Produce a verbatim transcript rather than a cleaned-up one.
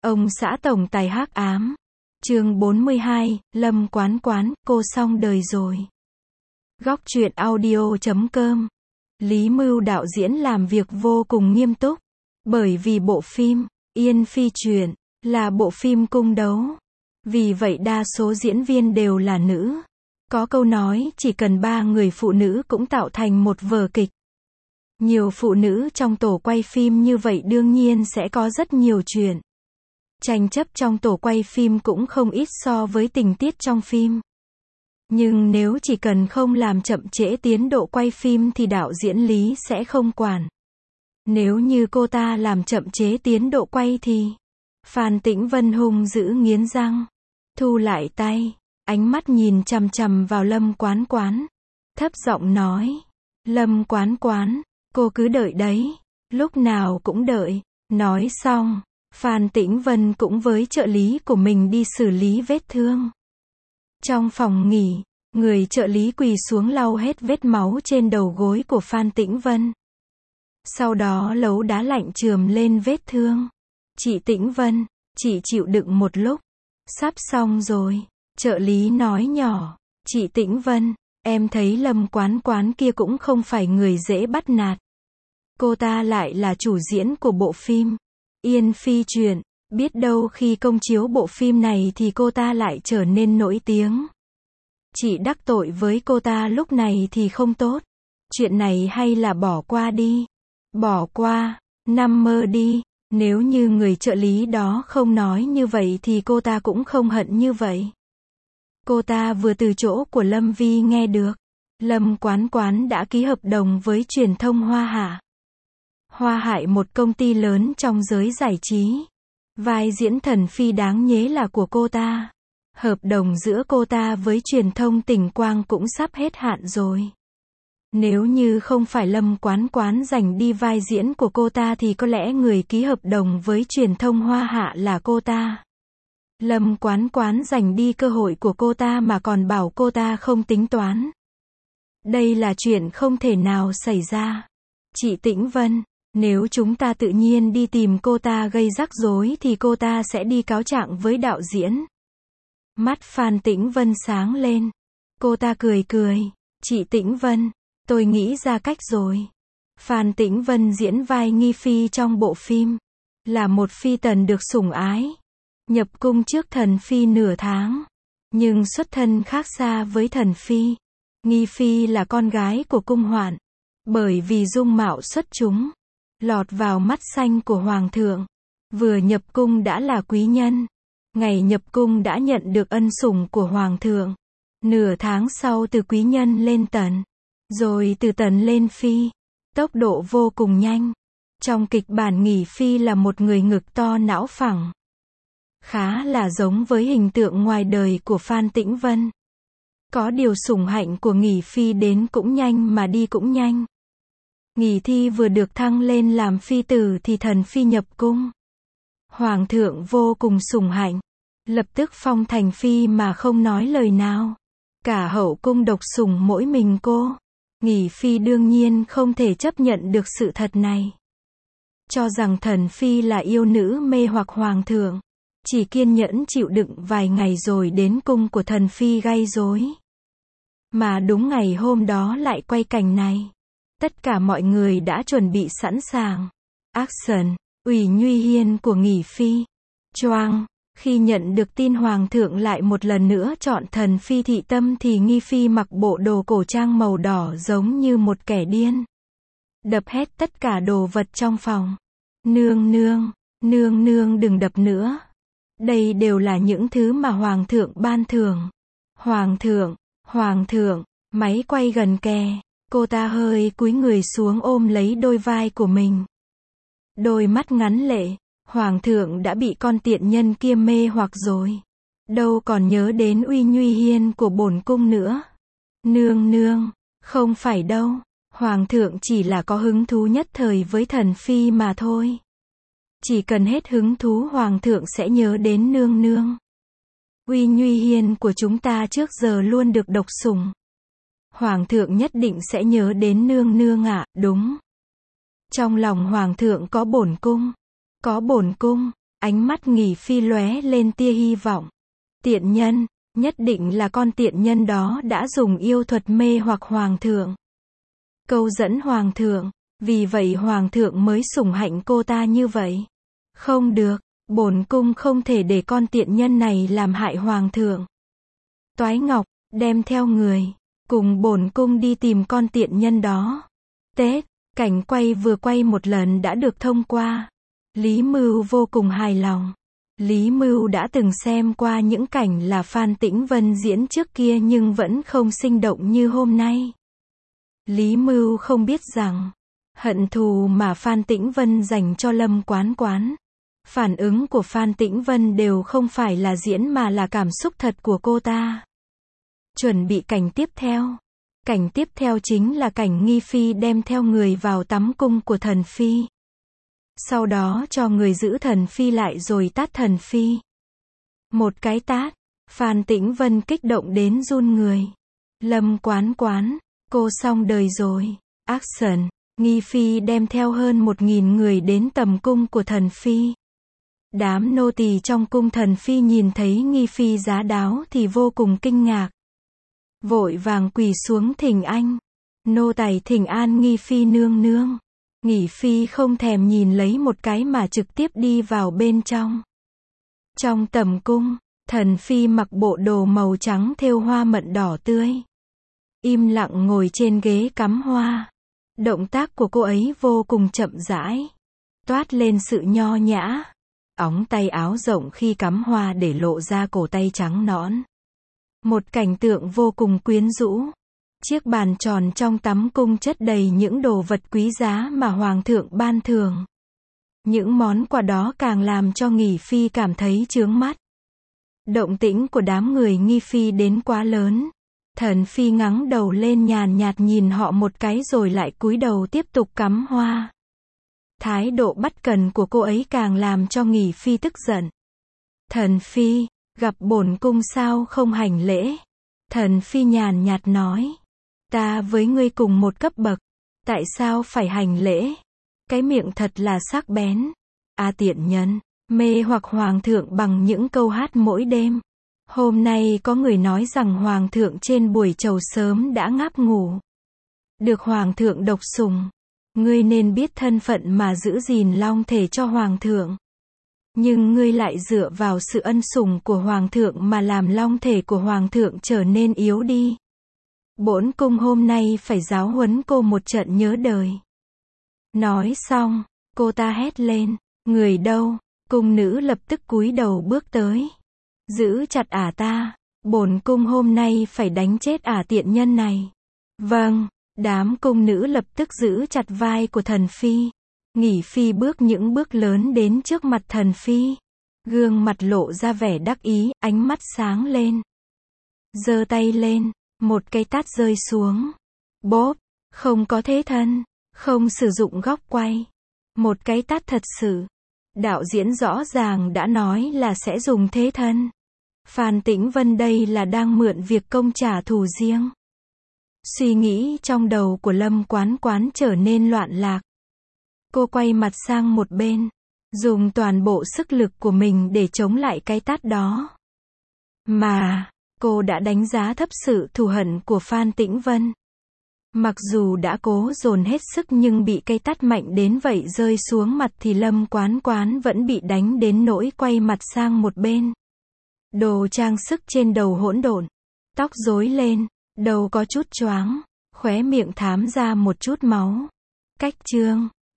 Ông xã tổng tài hắc ám. Chương bốn mươi hai, Lâm Quán Quán, cô xong đời rồi. Góc truyện audio chấm com. Lý Mưu đạo diễn làm việc vô cùng nghiêm túc. Bởi vì bộ phim Yên Phi Truyện là bộ phim cung đấu. Vì vậy đa số diễn viên đều là nữ. Có câu nói chỉ cần ba người phụ nữ cũng tạo thành một vở kịch. Nhiều phụ nữ trong tổ quay phim như vậy đương nhiên sẽ có rất nhiều chuyện. Tranh chấp trong tổ quay phim cũng không ít so với tình tiết trong phim. Nhưng nếu chỉ cần không làm chậm trễ tiến độ quay phim thì đạo diễn Lý sẽ không quản. Nếu như cô ta làm chậm chế tiến độ quay thì Phan Tĩnh Vân hung dữ nghiến răng, thu lại tay, ánh mắt nhìn chằm chằm vào Lâm Quán Quán, thấp giọng nói: "Lâm Quán Quán, cô cứ đợi đấy, lúc nào cũng đợi." Nói xong, Phan Tĩnh Vân cũng với trợ lý của mình đi xử lý vết thương. Trong phòng nghỉ, người trợ lý quỳ xuống lau hết vết máu trên đầu gối của Phan Tĩnh Vân. Sau đó lấu đá lạnh chườm lên vết thương. "Chị Tĩnh Vân, chị chịu đựng một lúc. Sắp xong rồi." Trợ lý nói nhỏ. "Chị Tĩnh Vân, em thấy Lâm Quán Quán kia cũng không phải người dễ bắt nạt. Cô ta lại là chủ diễn của bộ phim Yên Phi Truyện. Biết đâu khi công chiếu bộ phim này thì cô ta lại trở nên nổi tiếng. Chị đắc tội với cô ta lúc này thì không tốt. Chuyện này hay là bỏ qua đi." "Bỏ qua, nằm mơ đi." Nếu như người trợ lý đó không nói như vậy thì cô ta cũng không hận như vậy. Cô ta vừa từ chỗ của Lâm Vi nghe được, Lâm Quán Quán đã ký hợp đồng với truyền thông Hoa Hạ. Hoa Hải, một công ty lớn trong giới giải trí. Vai diễn Thần Phi đáng nhế là của cô ta. Hợp đồng giữa cô ta với truyền thông Tỉnh Quang cũng sắp hết hạn rồi. Nếu như không phải Lâm Quán Quán giành đi vai diễn của cô ta thì có lẽ người ký hợp đồng với truyền thông Hoa Hạ là cô ta. Lâm Quán Quán giành đi cơ hội của cô ta mà còn bảo cô ta không tính toán. Đây là chuyện không thể nào xảy ra. "Chị Tĩnh Vân, nếu chúng ta tự nhiên đi tìm cô ta gây rắc rối thì cô ta sẽ đi cáo trạng với đạo diễn." Mắt Phan Tĩnh Vân sáng lên. Cô ta cười cười. "Chị Tĩnh Vân, tôi nghĩ ra cách rồi." Phan Tĩnh Vân diễn vai Nghi Phi trong bộ phim. Là một phi tần được sủng ái. Nhập cung trước Thần Phi nửa tháng. Nhưng xuất thân khác xa với Thần Phi. Nghi Phi là con gái của cung hoạn. Bởi vì dung mạo xuất chúng, lọt vào mắt xanh của Hoàng thượng. Vừa nhập cung đã là quý nhân. Ngày nhập cung đã nhận được ân sủng của Hoàng thượng. Nửa tháng sau từ quý nhân lên tần. Rồi từ tần lên phi. Tốc độ vô cùng nhanh. Trong kịch bản Nghi Phi là một người ngực to não phẳng. Khá là giống với hình tượng ngoài đời của Phan Tĩnh Vân. Có điều sủng hạnh của Nghi Phi đến cũng nhanh mà đi cũng nhanh. Nghi Thi vừa được thăng lên làm phi tử thì Thần Phi nhập cung. Hoàng thượng vô cùng sủng hạnh. Lập tức phong thành phi mà không nói lời nào. Cả hậu cung độc sủng mỗi mình cô. Nghi Phi đương nhiên không thể chấp nhận được sự thật này. Cho rằng Thần Phi là yêu nữ mê hoặc Hoàng thượng. Chỉ kiên nhẫn chịu đựng vài ngày rồi đến cung của Thần Phi gây rối. Mà đúng ngày hôm đó lại quay cảnh này. Tất cả mọi người đã chuẩn bị sẵn sàng. Action, Ủy Nhuy Hiên của Nghi Phi. Choang, khi nhận được tin Hoàng thượng lại một lần nữa chọn Thần Phi thị tâm thì Nghi Phi mặc bộ đồ cổ trang màu đỏ giống như một kẻ điên. Đập hết tất cả đồ vật trong phòng. "Nương nương, nương nương đừng đập nữa. Đây đều là những thứ mà Hoàng thượng ban thưởng." "Hoàng thượng, Hoàng thượng." Máy quay gần kề. Cô ta hơi cúi người xuống ôm lấy đôi vai của mình. Đôi mắt ngắn lệ. Hoàng thượng đã bị con tiện nhân kia mê hoặc rồi. Đâu còn nhớ đến Uy Nhuy Hiên của bổn cung nữa. "Nương nương, không phải đâu. Hoàng thượng chỉ là có hứng thú nhất thời với Thần Phi mà thôi. Chỉ cần hết hứng thú Hoàng thượng sẽ nhớ đến nương nương. Uy Nhuy Hiên của chúng ta trước giờ luôn được độc sủng. Hoàng thượng nhất định sẽ nhớ đến nương nương ạ." Đúng. Trong lòng Hoàng thượng có bổn cung. Có bổn cung. Ánh mắt Nghỉ Phi lóe lên tia hy vọng. Tiện nhân, nhất định là con tiện nhân đó đã dùng yêu thuật mê hoặc hoàng thượng. Câu dẫn hoàng thượng, vì vậy hoàng thượng mới sủng hạnh cô ta như vậy. Không được, bổn cung không thể để con tiện nhân này làm hại hoàng thượng. Toái Ngọc, đem theo người, cùng bổn cung đi tìm con tiện nhân đó. Tết, cảnh quay vừa quay một lần đã được thông qua. Lý Mưu vô cùng hài lòng. Lý Mưu đã từng xem qua những cảnh là Phan Tĩnh Vân diễn trước kia nhưng vẫn không sinh động như hôm nay. Lý Mưu không biết rằng, hận thù mà Phan Tĩnh Vân dành cho Lâm Quán Quán, phản ứng của Phan Tĩnh Vân đều không phải là diễn mà là cảm xúc thật của cô ta. Chuẩn bị cảnh tiếp theo. Cảnh tiếp theo chính là cảnh Nghi Phi đem theo người vào tắm cung của thần Phi. Sau đó cho người giữ thần Phi lại rồi tát thần Phi. Một cái tát, Phan Tĩnh Vân kích động đến run người. Lâm Quán Quán, cô xong đời rồi. Action, Nghi Phi đem theo hơn một nghìn người đến tầm cung của thần Phi. Đám nô tỳ trong cung thần Phi nhìn thấy Nghi Phi giá đáo thì vô cùng kinh ngạc. Vội vàng quỳ xuống thỉnh anh. Nô tài thỉnh an Nghi Phi nương nương. Nghỉ Phi không thèm nhìn lấy một cái mà trực tiếp đi vào bên trong. Trong tầm cung, thần Phi mặc bộ đồ màu trắng thêu hoa mận đỏ tươi. Im lặng ngồi trên ghế cắm hoa. Động tác của cô ấy vô cùng chậm rãi. Toát lên sự nho nhã. Ống tay áo rộng khi cắm hoa để lộ ra cổ tay trắng nõn. Một cảnh tượng vô cùng quyến rũ. Chiếc bàn tròn trong tắm cung chất đầy những đồ vật quý giá mà hoàng thượng ban thưởng. Những món quà đó càng làm cho Nghỉ Phi cảm thấy chướng mắt. Động tĩnh của đám người Nghi Phi đến quá lớn. Thần Phi ngẩng đầu lên nhàn nhạt nhìn họ một cái rồi lại cúi đầu tiếp tục cắm hoa. Thái độ bất cần của cô ấy càng làm cho Nghỉ Phi tức giận. Thần Phi, gặp bổn cung sao không hành lễ? Thần Phi nhàn nhạt nói. Ta với ngươi cùng một cấp bậc, tại sao phải hành lễ? Cái miệng thật là sắc bén. A tiện nhân, mê hoặc hoàng thượng bằng những câu hát mỗi đêm. Hôm nay có người nói rằng hoàng thượng trên buổi trầu sớm đã ngáp ngủ. Được hoàng thượng độc sủng. Ngươi nên biết thân phận mà giữ gìn long thể cho hoàng thượng. Nhưng ngươi lại dựa vào sự ân sủng của hoàng thượng mà làm long thể của hoàng thượng trở nên yếu đi. Bổn cung hôm nay phải giáo huấn cô một trận nhớ đời. Nói xong, cô ta hét lên, người đâu? Cung nữ lập tức cúi đầu bước tới. Giữ chặt ả ta, bổn cung hôm nay phải đánh chết ả tiện nhân này. Vâng, đám cung nữ lập tức giữ chặt vai của thần Phi. Nghỉ Phi bước những bước lớn đến trước mặt thần Phi. Gương mặt lộ ra vẻ đắc ý, ánh mắt sáng lên. Giơ tay lên, một cái tát rơi xuống. Bốp, không có thế thân, không sử dụng góc quay. Một cái tát thật sự. Đạo diễn rõ ràng đã nói là sẽ dùng thế thân. Phan Tĩnh Vân đây là đang mượn việc công trả thù riêng. Suy nghĩ trong đầu của Lâm Quán Quán trở nên loạn lạc. Cô quay mặt sang một bên, dùng toàn bộ sức lực của mình để chống lại cái tát đó. Mà, cô đã đánh giá thấp sự thù hận của Phan Tĩnh Vân. Mặc dù đã cố dồn hết sức nhưng bị cây tát mạnh đến vậy rơi xuống mặt thì Lâm Quán Quán vẫn bị đánh đến nỗi quay mặt sang một bên. Đồ trang sức trên đầu hỗn độn, tóc rối lên, đầu có chút choáng, khóe miệng thám ra một chút máu. Cách chương